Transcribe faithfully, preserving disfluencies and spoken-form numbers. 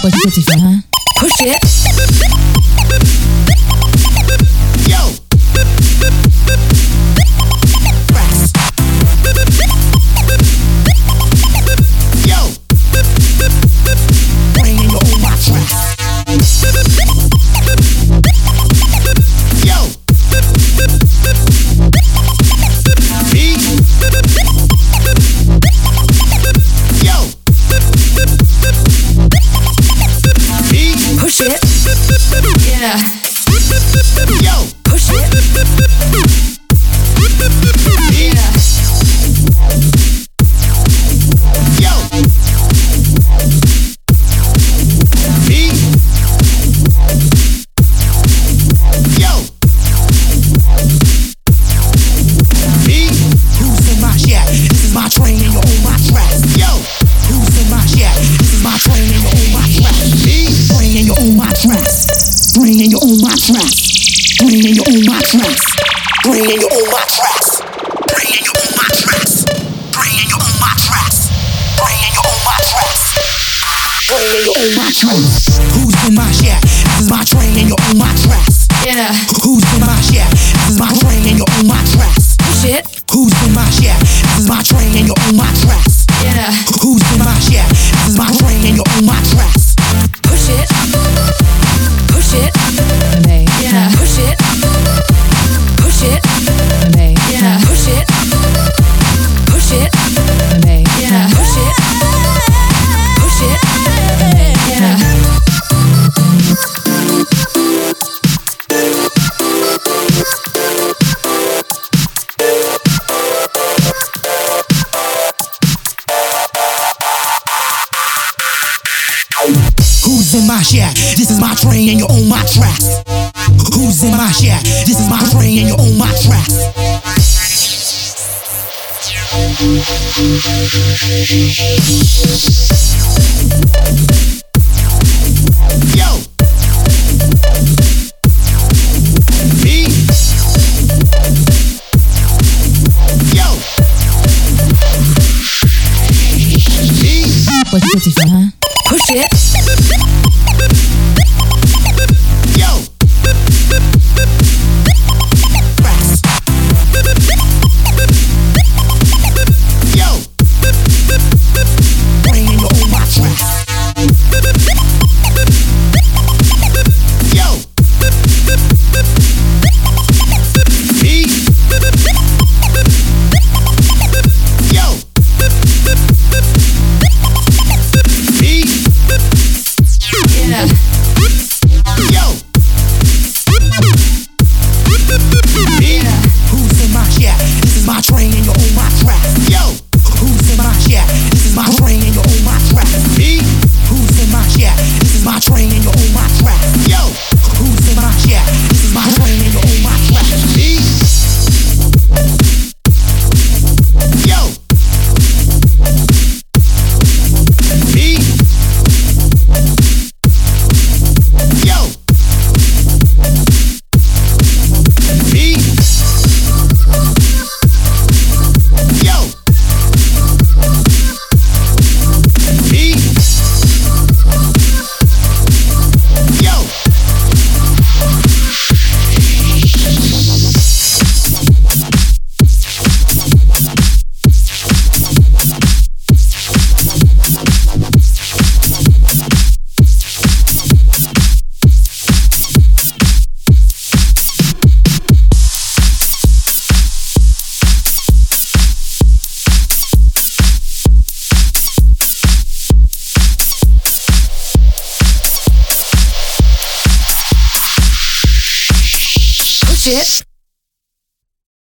What you pretty for, huh? Push it. Yo. Press. Yo. Bringing you on my track. Yo. Me. Yo. Me. Push it. Yeah. Yo. Push it. Me. Yeah. Yo. Me. Yo. Me. Who's in my shack? This is my train and you're on my track. Yo. Who's in my shack? This is my train and you're on my track. Me. Train and you're on my tracks. Train and you're on my tracks. Train and you're on my tracks. Train and you're on my tracks. Train and you're on my tracks. Train and you're on my tracks. Train and you're on my tracks. Train and you're on my tracks. Who's in my shack? This is my train and you're on my tracks. Yeah. Who's in my shack? This is my train and you're on my tracks. Push it. Who's in my shack? This is my train and you're on my tracks. Yeah. Who's in my shack? This is my train and you're on my tracks. Push it. Push it. Yeah. Push it. Push it. Yeah. Push it. Push it. Yeah. Push it. Push it. Yeah. Who's in my shack? This is my train and you're on my tracks. Who's in my shack? This is my train and you're on my tracks. Yo. Me. Yo. Me. What you pretty for, huh? Push it. Yo. Press. Yo. Bringing you on my tracks. Yo. Me. Yo. Me. Yeah. Yo. Me. Who's in my shack? This is my train and you're on my track. Yo. Who's in my shack? This is my train and you're on my track. Me. Who's in my shack? This is my train and you're on my track. Yo. Who's in my shack? This is my train and you're on my track. Me. Yo. Me. Yo. Me. Yo. Me. Yo. Push it.